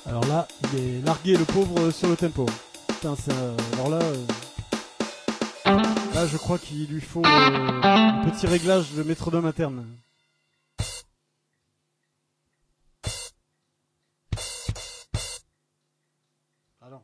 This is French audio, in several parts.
Alors là, il est largué le pauvre sur le tempo. Putain, alors là, là, je crois qu'il lui faut un petit réglage de métronome interne. Alors.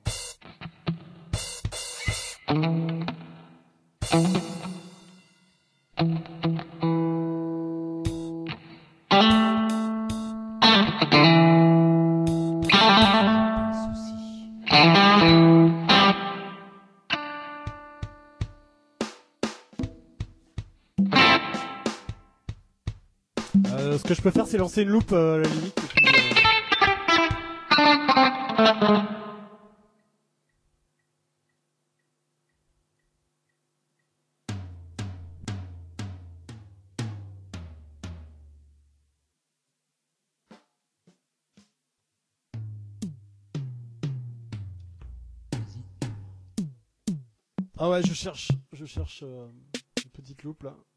Ce que je peux faire, c'est lancer une loupe à la limite. Et puis, Ah ouais, je cherche une petite loupe là.